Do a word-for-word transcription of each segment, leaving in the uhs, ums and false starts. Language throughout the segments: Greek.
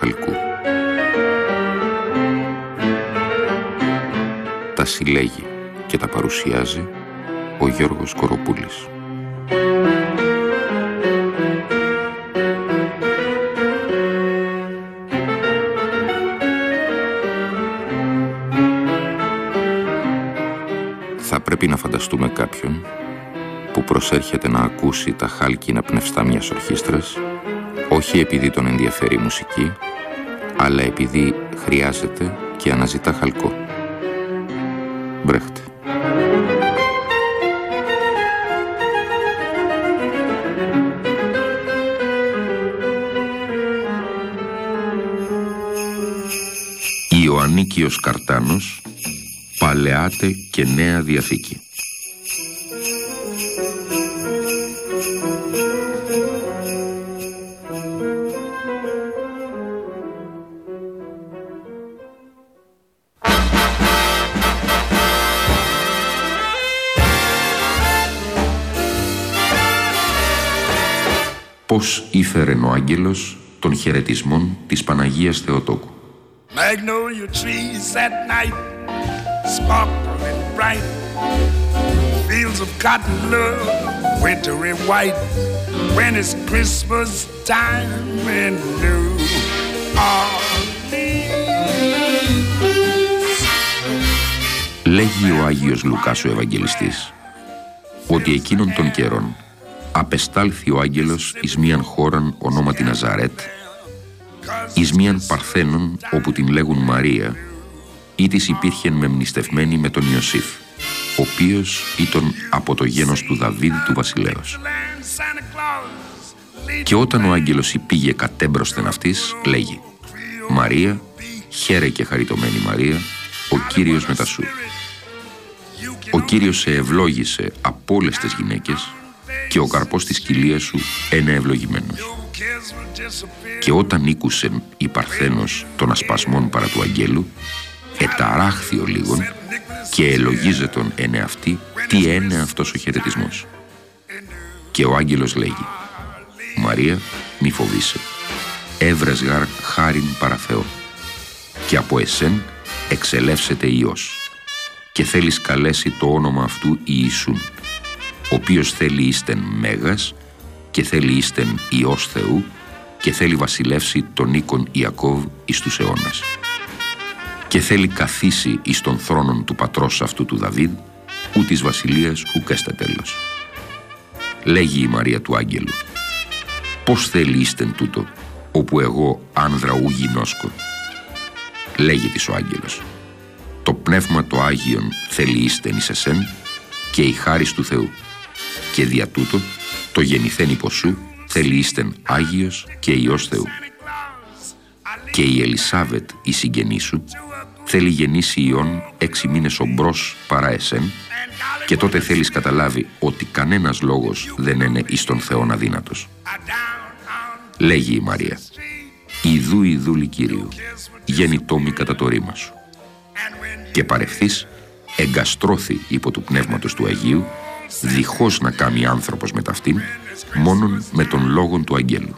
χαλκού. Τα συλλέγει και τα παρουσιάζει ο Γιώργος Κοροπούλης. Θα πρέπει να φανταστούμε κάποιον που προσέρχεται να ακούσει τα χάλκινα πνευστά μιας ορχήστρας, όχι επειδή τον ενδιαφέρει η μουσική, αλλά επειδή χρειάζεται και αναζητά χαλκό. Μπρέχτε. Ιωαννίκιος Καρτάνος, Παλαιάτε και Νέα Διαθήκη. Πώς ήφερεν ο άγγελος των χαιρετισμών της Παναγίας Θεοτόκου. Magnolia trees at night sparkle and bright, fields of cotton love, wintry white, when it's Christmas time in New Orleans. Λέγει ο Άγιος Λουκάς ο Ευαγγελιστής ότι εκείνων των καιρών απεστάλθη ο άγγελος εις μίαν χώραν ονόματι Ναζαρέτ, εις μίαν Παρθένων όπου την λέγουν Μαρία, ή της υπήρχεν μεμνηστευμένη με τον Ιωσήφ, ο οποίος ήταν από το γένος του Δαβίδ του βασιλέως. Και όταν ο άγγελος υπήγε κατέμπροσθεν αυτής, λέγει: Μαρία, χαίρε και χαριτωμένη Μαρία, ο Κύριος μετά σου. Ο Κύριος σε ευλόγησε από όλες τις γυναίκες και ο καρπός της κοιλίας σου είναι ευλογημένος. Και όταν ήκουσεν η Παρθένος των ασπασμών παρά του αγγέλου, εταράχθη ο λίγον και ελογίζε τον εν εαυτή τι είναι αυτός ο χαιρετισμός. Και ο άγγελος λέγει: Μαρία, μη φοβήσαι, έβρες γαρ χάριν παρά Θεό, και από εσέν εξελεύσεται Υιός, και θέλεις καλέσει το όνομα αυτού Ιησούν, ο οποίος θέλει ίστεν μέγας και θέλει ίστεν Υιός Θεού και θέλει βασιλεύσει τον οίκον Ιακώβ εις τους αιώνας. Και θέλει καθίσει εις τον θρόνον του πατρός αυτού του Δαβίδ, ου της βασιλείας ουκ έσται τέλος. Λέγει η Μαρία του άγγελου: πώς θέλει ίστεν τούτο, όπου εγώ άνδρα ου γινώσκω. Λέγει της ο άγγελος: το πνεύμα το Άγιον θέλει ίστεν εις εσέν και η χάρις του Θεού, και δια τούτο το γεννηθέν υπό σου θέλει ίστεν Άγιος και Υιός Θεού. Και η Ελισάβετ, η συγγενή σου, θέλει γεννήσει Υιόν έξι μήνες ομπρός παρά εσέν, και τότε θέλεις καταλάβει ότι κανένας λόγος δεν είναι εις τον Θεόν αδύνατος. Λέγει η Μαρία: Ιδού ιδούλη Κυρίου, γεννητό μη κατά το ρήμα σου. Και παρευθείς εγκαστρώθη υπό του Πνεύματος του Αγίου, διχώς να κάμει άνθρωπος με ταυτήν, μόνον με τον λόγον του αγγέλου.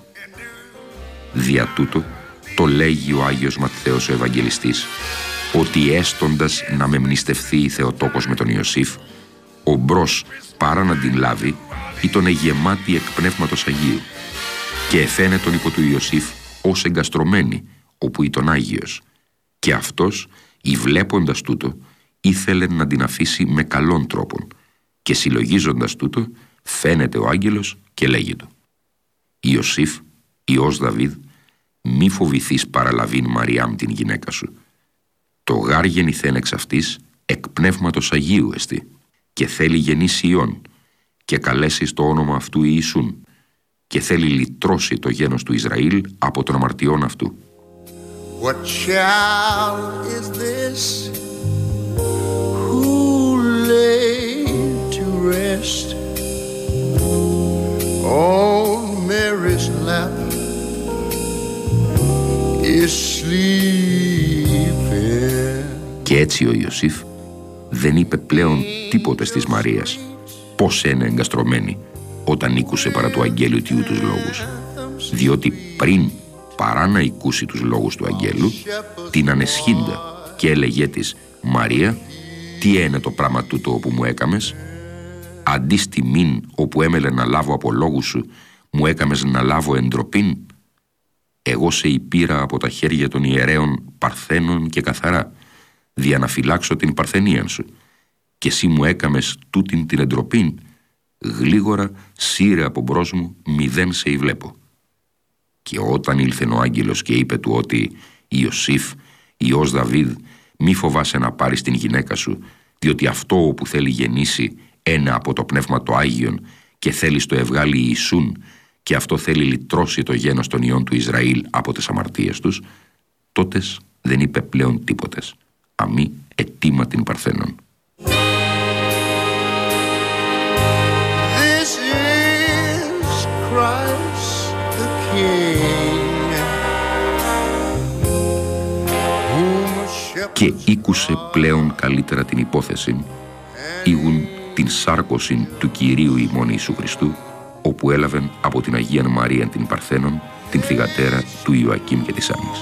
Δια τούτο το λέγει ο Άγιος Ματθαίος ο Ευαγγελιστής, ότι έστοντας να μεμνηστευθεί η Θεοτόκος με τον Ιωσήφ, ο μπρος παρά να την λάβει, ήταν γεμάτη εκ Πνεύματος Αγίου, και εφαίνε τον υπό του Ιωσήφ ως εγκαστρωμένη, όπου ήταν Άγιος, και αυτός, η βλέποντας τούτο, ήθελε να την αφήσει με καλόν τρόπον, και συλλογίζοντας τούτο, φαίνεται ο άγγελος και λέγει του: Ιωσήφ, Υιός Δαβίδ, μη φοβηθείς παραλαβήν Μαριάμ την γυναίκα σου. Το γάρ γεννηθέν εξ αυτής εκ Πνεύματος Αγίου εστί, και θέλει γεννήσει Υιόν, και καλέσεις το όνομα αυτού Ιησούν, και θέλει λυτρώσει το γένος του Ισραήλ από των αμαρτιών αυτού. What child is this who laid to rest on Mary's lap is sleeping. Και έτσι ο Ιωσήφ δεν είπε πλέον τίποτε στις Μαρίας πώς είναι εγκαστρωμένη όταν ήκουσε παρά του αγγέλου τιού τους λόγους, διότι πριν παρά να ακούσει τους λόγους του αγγέλου, την ανεσχύντα και έλεγε της «Μαρία, τι είναι το πράγμα τούτο όπου μου έκαμες? Αντί στη μην όπου έμελε να λάβω από λόγους σου, μου έκαμες να λάβω εντροπήν. Εγώ σε υπήρα από τα χέρια των ιερέων παρθένων και καθαρά, δια να φυλάξω την παρθενίαν σου, και εσύ μου έκαμες τούτην την εντροπήν. Γλίγορα σύρε από μπρος μου, μηδέν σε υβλέπω». Και όταν ήλθεν ο άγγελος και είπε του ότι «Ιωσήφ, Υιός Δαβίδ, μη φοβάσαι να πάρεις την γυναίκα σου, διότι αυτό όπου θέλει γεννήσει ένα από το Πνεύμα το Άγιον και θέλει στο ευγάλει Ιησούν, και αυτό θέλει λυτρώσει το γένος των ιών του Ισραήλ από τις αμαρτίες τους», τότες δεν είπε πλέον τίποτες, αμή ετήμα την παρθένων. This is Christ the King. Και ήκουσε πλέον καλύτερα την υπόθεση, ήγουν την σάρκωση του Κυρίου ημών Ιησού Χριστού, όπου έλαβεν από την Αγία Μαρία την Παρθένον, την θυγατέρα του Ιωακήμ και της Άννης.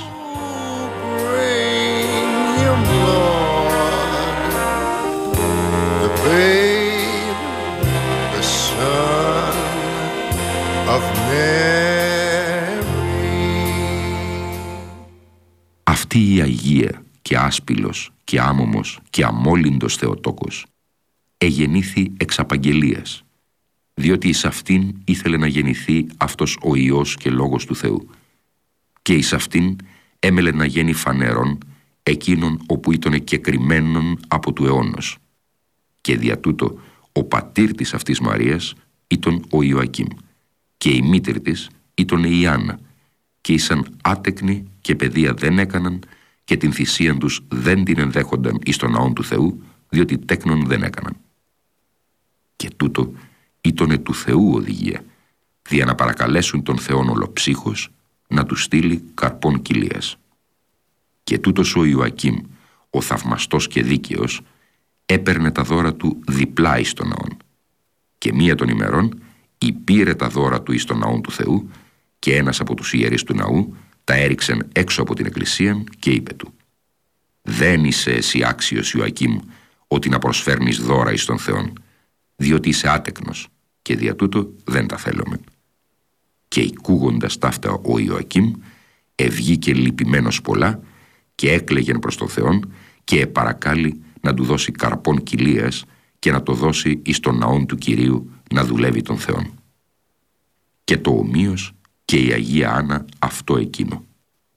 Αυτή η Αγία και άσπυλος και άμωμος και αμόλυντος Θεοτόκος εγεννήθη εξ απαγγελίας, διότι εις αυτήν ήθελε να γεννηθεί αυτός ο Υιός και Λόγος του Θεού, και εις αυτήν έμελε να γίνει φανερόν εκείνον όπου ήταν κεκριμένον από του αιώνος, και δια τούτο ο πατήρ της αυτής Μαρίας ήταν ο Ιωακήμ, και η μήτρη της ήταν η Άννα, και ήσαν άτεκνοι και παιδεία δεν έκαναν, και την θυσίαν τους δεν την ενδέχονταν εις τον ναόν του Θεού, διότι τέκνον δεν έκαναν. Και τούτο ήτονε του Θεού οδηγία, δια να παρακαλέσουν τον Θεόν ολοψύχος να του στείλει καρπών κοιλίας. Και τούτος ο Ιωακήμ, ο θαυμαστός και δίκαιος, έπαιρνε τα δώρα του διπλά εις τον ναόν, και μία των ημερών υπήρε τα δώρα του εις τον ναόν του Θεού, και ένας από τους ιερείς του ναού τα έριξεν έξω από την εκκλησία και είπε του «Δεν είσαι εσύ άξιος, Ιωακήμ, ότι να προσφέρνεις δώρα εις τον Θεόν, διότι είσαι άτεκνος, και δια τούτο δεν τα θέλουμε». Και οικούγοντας ταύτα ο Ιωακήμ ευγήκε λυπημένος πολλά και έκλαιγεν προς τον Θεόν και επαρακάλει να του δώσει καρπών κοιλίας και να το δώσει εις τον ναόν του Κυρίου να δουλεύει τον Θεόν. Και το ομοίως και η Αγία Άννα αυτό εκείνο.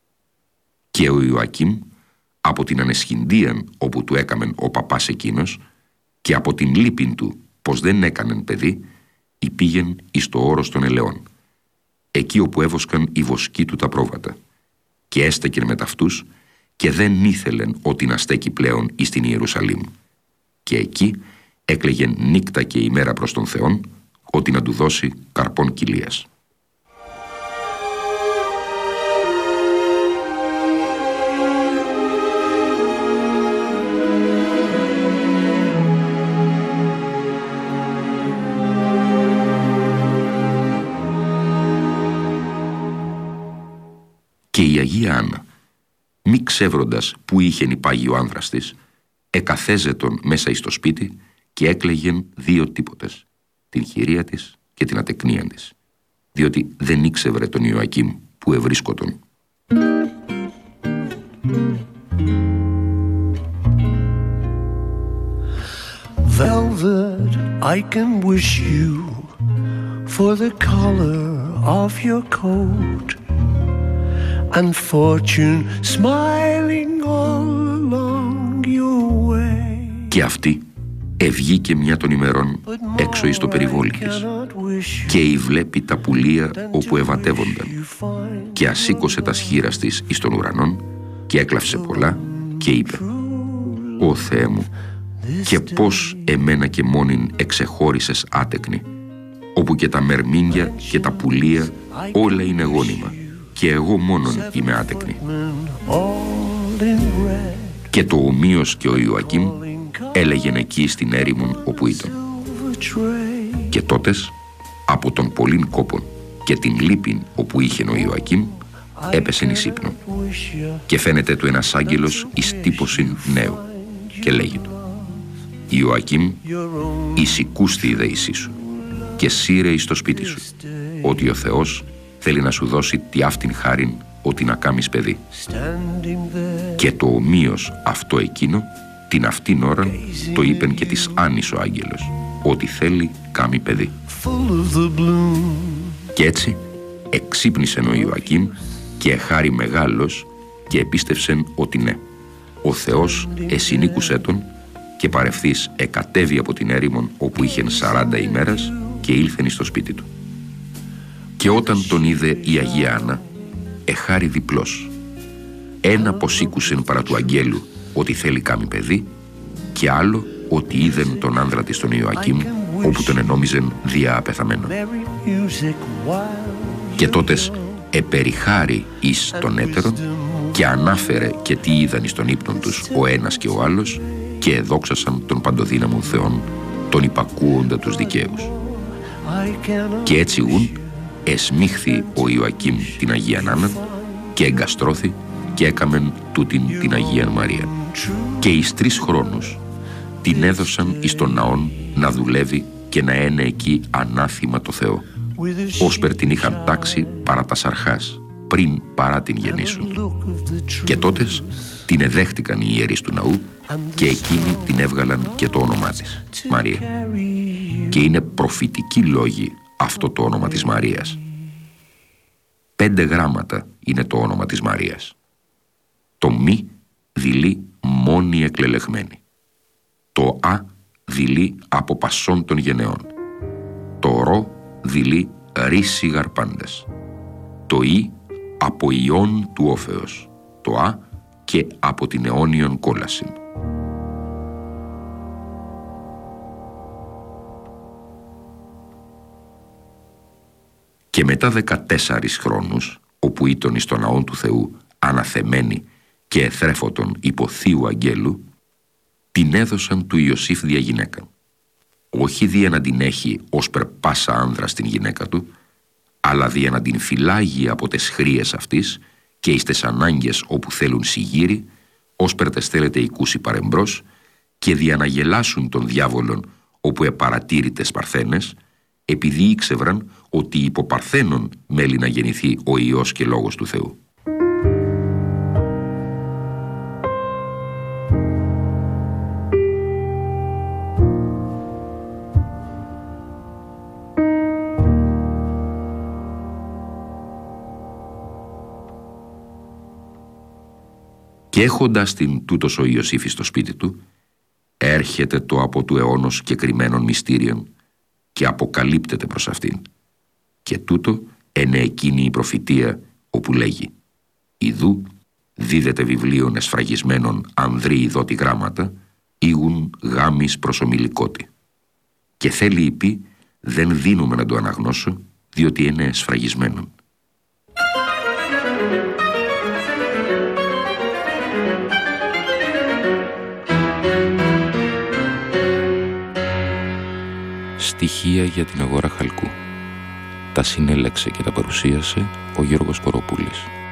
Και ο Ιωακήμ από την ανεσχυντίαν όπου του έκαμεν ο παπάς εκείνος και από την λύπην του πως δεν έκανεν παιδί, υπήγεν εις το όρος των ελαιών, εκεί όπου έβοσκαν οι βοσκοί του τα πρόβατα, και έστεκεν με ταυτούς και δεν ήθελεν ότι να στέκει πλέον εις την Ιερουσαλήμ, και εκεί έκλαιγεν νύκτα και ημέρα προς τον Θεόν ότι να του δώσει καρπών κοιλίας. Και η Αγία Άννα, μη ξεύροντας που είχεν υπάγει ο άνδρας της, εκαθέζετον μέσα εις το σπίτι και έκλαιγεν δύο τίποτες, την χειρία της και την ατεκνίαν της, διότι δεν ήξευρε τον Ιωακήμ που ευρίσκοτον. Velvet, I can wish you for the color of your coat, and fortune smiling all along your way. Και αυτή ευγήκε μια των ημερών έξω εις το περιβόλι της, και η βλέπει τα πουλία όπου ευατεύονταν, και ασήκωσε τα σχήρας της εις των ουρανών και έκλαυσε πολλά και είπε «Ω Θεέ μου, και πώς εμένα και μόνην εξεχώρισες άτεκνη, όπου και τα μερμήνια και τα πουλία όλα είναι γόνιμα, και εγώ μόνον είμαι άτεκνη». Και το ομοίως και ο Ιωακήμ έλεγεν εκεί στην έρημον όπου ήταν. Και τότες από τον πολλήν κόπον και την λύπην όπου είχεν ο Ιωακήμ έπεσεν εις ύπνο και φαίνεται του ένας άγγελος εις τύπωσιν νέου και λέγει του: Ιωακήμ, εισηκούστη η δεησή σου και σύρε εις το σπίτι σου, ότι ο Θεός θέλει να σου δώσει τι αυτήν χάριν ότι να κάμεις παιδί. Και το ομοίως αυτό εκείνο την αυτήν ώρα το είπεν και της Άννης ο άγγελος, ότι θέλει κάμει παιδί. Και έτσι εξύπνησεν ο Ιωακήμ και εχάρη μεγάλος και επίστευσεν ότι ναι, ο Θεός εσυνήκουσέ τον, και παρευθείς εκατέβη από την έρημον όπου είχεν σαράντα ημέρας και ήλθεν στο σπίτι του. Και όταν τον είδε η Αγία Άννα, εχάρη διπλός. Ένα πως ήκουσεν παρά του αγγέλου ότι θέλει κάμει παιδί, και άλλο ότι είδεν τον άνδρα της τον Ιωακήμ, όπου τον ενόμιζεν δια απεθαμένον. Και τότες επεριχάρη εις τον έτερον και ανάφερε και τι είδαν εις τον ύπνον τους ο ένας και ο άλλος, και εδόξασαν τον παντοδύναμον Θεόν, τον υπακούοντα τους δικαίους. Και έτσι ούν εσμίχθη ο Ιωακήμ την Αγίαν Άνναν και εγκαστρώθη και έκαμεν τούτην την Αγίαν Μαρία. Και εις τρεις χρόνους την έδωσαν εις τον ναόν να δουλεύει και να ένε εκεί ανάθημα το Θεό, ώσπερ την είχαν τάξει παρά τας αρχάς, πριν παρά την γεννήσουν. Και τότες την εδέχτηκαν οι ιερείς του ναού και εκείνοι την έβγαλαν και το όνομά της, Μαρία. Και είναι προφητική λόγη αυτό το όνομα της Μαρίας. Πέντε γράμματα είναι το όνομα της Μαρίας. Το μη δειλεί μόνη εκλελεγμένη. Το α δειλεί από πασών των γενεών. Το ρο δειλεί ρίση γαρπάντας. Το ι από ιών του όφεως. Το α και από την αιώνιον κόλασιν. Και μετά δεκατέσσαρις χρόνους, όπου ήταν εις τον ναόν του Θεού αναθεμένη και εθρέφωτον υπό Θείου αγγέλου, την έδωσαν του Ιωσήφ δια γυναίκα. Όχι δια να την έχει ως περ πάσα άνδρα στην γυναίκα του, αλλά δια να την φυλάγει από τες χρίες αυτής και εις τες ανάγκες όπου θέλουν συγγύρι, ως περ τες θέλετε οικούσι παρεμπρός, και δια να γελάσουν τον διάβολον όπου επαρατήρητες παρθένες, επειδή ήξευραν ότι υπό παρθένων μέλει να γεννηθεί ο Υιός και Λόγος του Θεού. Και έχοντας την τούτος ο Ιωσήφ στο σπίτι του, έρχεται το από του αιώνος και κρυμμένων μυστήριων και αποκαλύπτεται προς αυτήν. Και τούτο είναι εκείνη η προφητεία όπου λέγει: «Ιδού δίδεται βιβλίων εσφραγισμένων ανδρή ειδώτη γράμματα, ήγουν γάμις προσομιλικότη». Και θέλει η πει, δεν δίνουμε να το αναγνώσω, διότι είναι εσφραγισμένον. Στοιχεία για την αγορά χαλκού. Τα συνέλεξε και τα παρουσίασε ο Γιώργος Κοροπούλης.